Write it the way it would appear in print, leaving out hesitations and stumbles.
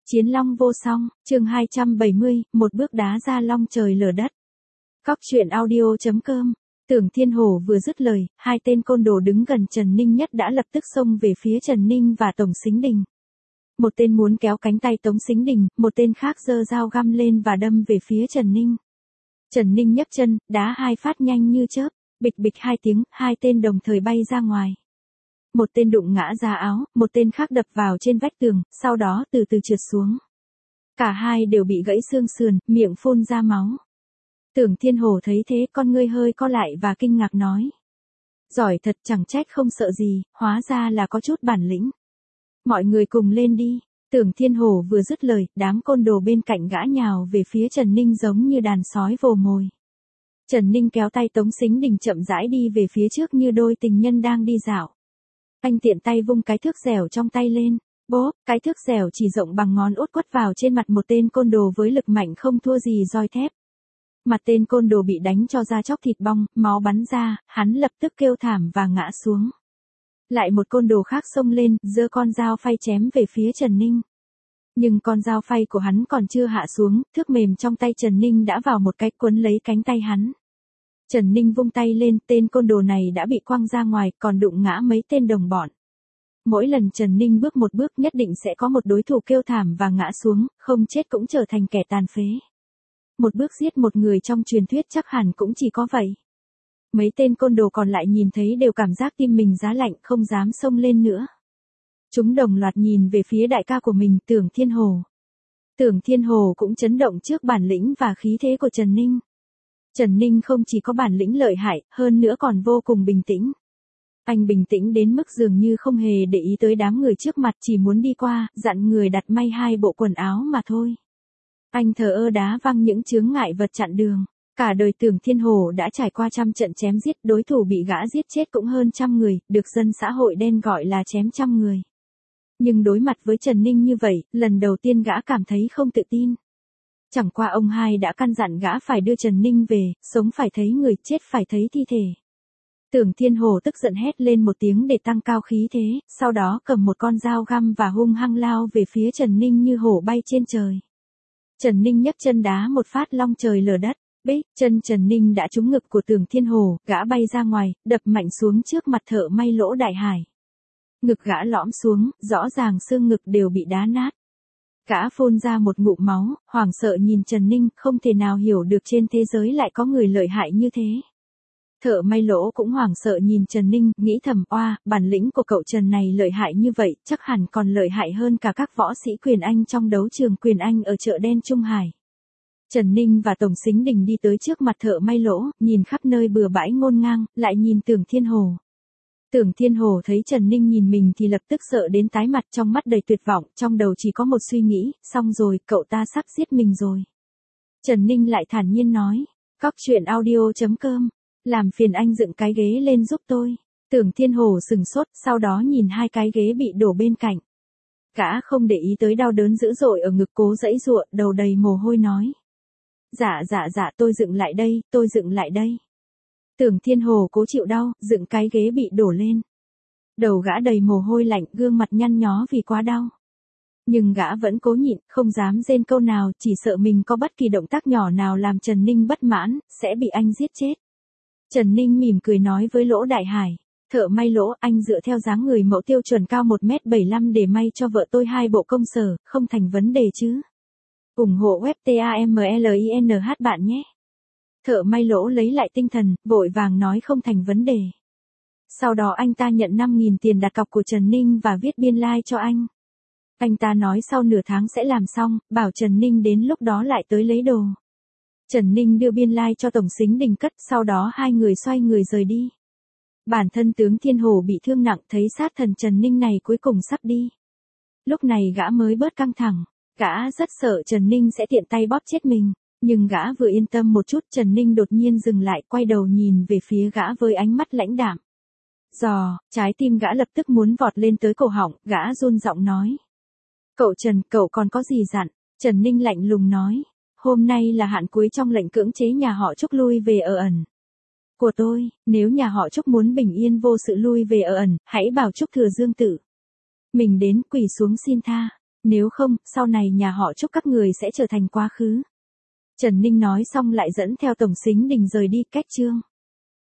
Chiến long vô song, chương 270, một bước đá ra long trời lở đất. Cóc truyện audio.com. Tưởng Thiên Hổ vừa dứt lời, hai tên côn đồ đứng gần Trần Ninh Nhất đã lập tức xông về phía Trần Ninh và Tổng Sính Đình. Một tên muốn kéo cánh tay Tống Sính Đình, một tên khác giơ dao găm lên và đâm về phía Trần Ninh. Trần Ninh nhấc chân, đá hai phát nhanh như chớp, bịch bịch hai tiếng, hai tên đồng thời bay ra ngoài. Một tên đụng ngã ra áo, một tên khác đập vào trên vách tường, sau đó từ từ trượt xuống. Cả hai đều bị gãy xương sườn, miệng phun ra máu. Tưởng Thiên Hổ thấy thế, con ngươi hơi co lại và kinh ngạc nói. Giỏi thật, chẳng trách không sợ gì, hóa ra là có chút bản lĩnh. Mọi người cùng lên đi. Tưởng Thiên Hổ vừa dứt lời, đám côn đồ bên cạnh gã nhào về phía Trần Ninh giống như đàn sói vồ mồi. Trần Ninh kéo tay Tống Sính Đình chậm rãi đi về phía trước như đôi tình nhân đang đi dạo. Anh tiện tay vung cái thước dẻo trong tay lên, bốp, cái thước dẻo chỉ rộng bằng ngón út quất vào trên mặt một tên côn đồ với lực mạnh không thua gì roi thép. Mặt tên côn đồ bị đánh cho da chóc thịt bong, máu bắn ra, hắn lập tức kêu thảm và ngã xuống. Lại một côn đồ khác xông lên, giơ con dao phay chém về phía Trần Ninh. Nhưng con dao phay của hắn còn chưa hạ xuống, thước mềm trong tay Trần Ninh đã vào một cái quấn lấy cánh tay hắn. Trần Ninh vung tay lên, tên côn đồ này đã bị quăng ra ngoài, còn đụng ngã mấy tên đồng bọn. Mỗi lần Trần Ninh bước một bước nhất định sẽ có một đối thủ kêu thảm và ngã xuống, không chết cũng trở thành kẻ tàn phế. Một bước giết một người trong truyền thuyết chắc hẳn cũng chỉ có vậy. Mấy tên côn đồ còn lại nhìn thấy đều cảm giác tim mình giá lạnh, không dám xông lên nữa. Chúng đồng loạt nhìn về phía đại ca của mình, Tưởng Thiên Hổ. Tưởng Thiên Hổ cũng chấn động trước bản lĩnh và khí thế của Trần Ninh. Trần Ninh không chỉ có bản lĩnh lợi hại, hơn nữa còn vô cùng bình tĩnh. Anh bình tĩnh đến mức dường như không hề để ý tới đám người trước mặt, chỉ muốn đi qua, dặn người đặt may hai bộ quần áo mà thôi. Anh thờ ơ đá văng những chướng ngại vật chặn đường. Cả đời Tưởng Thiên Hổ đã trải qua trăm trận chém giết, đối thủ bị gã giết chết cũng hơn 100 người, được dân xã hội đen gọi là chém trăm người. Nhưng đối mặt với Trần Ninh như vậy, lần đầu tiên gã cảm thấy không tự tin. Chẳng qua ông hai đã căn dặn gã phải đưa Trần Ninh về, sống phải thấy người, chết phải thấy thi thể. Tưởng Thiên Hổ tức giận hét lên một tiếng để tăng cao khí thế, sau đó cầm một con dao găm và hung hăng lao về phía Trần Ninh như hổ bay trên trời. Trần Ninh nhấc chân đá một phát long trời lở đất, bích, chân Trần Ninh đã trúng ngực của Tưởng Thiên Hổ, gã bay ra ngoài, đập mạnh xuống trước mặt thợ may Lỗ Đại Hải. Ngực gã lõm xuống, rõ ràng xương ngực đều bị đá nát. Gã phun ra một ngụm máu, hoảng sợ nhìn Trần Ninh, không thể nào hiểu được trên thế giới lại có người lợi hại như thế. Thợ may Lỗ cũng hoảng sợ nhìn Trần Ninh, nghĩ thầm oa, bản lĩnh của cậu Trần này lợi hại như vậy, chắc hẳn còn lợi hại hơn cả các võ sĩ quyền Anh trong đấu trường quyền Anh ở chợ đen Trung Hải. Trần Ninh và Tổng Sính Đình đi tới trước mặt thợ may Lỗ, nhìn khắp nơi bừa bãi ngổn ngang, lại nhìn Tưởng Thiên Hổ. Tưởng Thiên Hổ thấy Trần Ninh nhìn mình thì lập tức sợ đến tái mặt, trong mắt đầy tuyệt vọng, trong đầu chỉ có một suy nghĩ, xong rồi, cậu ta sắp giết mình rồi. Trần Ninh lại thản nhiên nói, cóc truyện audio.com, làm phiền anh dựng cái ghế lên giúp tôi. Tưởng Thiên Hổ sừng sốt, sau đó nhìn hai cái ghế bị đổ bên cạnh. Gã không để ý tới đau đớn dữ dội ở ngực, cố giãy giụa, đầu đầy mồ hôi nói. Dạ, tôi dựng lại đây. Tưởng Thiên Hổ cố chịu đau, dựng cái ghế bị đổ lên. Đầu gã đầy mồ hôi lạnh, gương mặt nhăn nhó vì quá đau. Nhưng gã vẫn cố nhịn, không dám rên câu nào, chỉ sợ mình có bất kỳ động tác nhỏ nào làm Trần Ninh bất mãn, sẽ bị anh giết chết. Trần Ninh mỉm cười nói với Lỗ Đại Hải, thợ may Lỗ, anh dựa theo dáng người mẫu tiêu chuẩn cao 1m75 để may cho vợ tôi 2 bộ công sở, không thành vấn đề chứ. ủng hộ web TAMLINH bạn nhé. Thợ may Lỗ lấy lại tinh thần, vội vàng nói không thành vấn đề. Sau đó anh ta nhận 5.000 tiền đặt cọc của Trần Ninh và viết biên lai cho anh. Anh ta nói sau nửa tháng sẽ làm xong, bảo Trần Ninh đến lúc đó lại tới lấy đồ. Trần Ninh đưa biên lai cho Tổng Sính Đình cất, sau đó hai người xoay người rời đi. Bản thân tướng Thiên Hổ bị thương nặng, thấy sát thần Trần Ninh này cuối cùng sắp đi. Lúc này gã mới bớt căng thẳng, gã rất sợ Trần Ninh sẽ tiện tay bóp chết mình. Nhưng gã vừa yên tâm một chút, Trần Ninh đột nhiên dừng lại, quay đầu nhìn về phía gã với ánh mắt lãnh đạm. Trái tim gã lập tức muốn vọt lên tới cổ họng, gã run giọng nói. Cậu Trần, cậu còn có gì dặn? Trần Ninh lạnh lùng nói. Hôm nay là hạn cuối trong lệnh cưỡng chế nhà họ Trúc lui về ở ẩn của tôi, nếu nhà họ Trúc muốn bình yên vô sự lui về ở ẩn, hãy bảo Trúc Thừa Dương Tử mình đến quỳ xuống xin tha. nếu không, sau này nhà họ Trúc các người sẽ trở thành quá khứ. Trần Ninh nói xong lại dẫn theo Tổng Sính Đình rời đi, cách Trương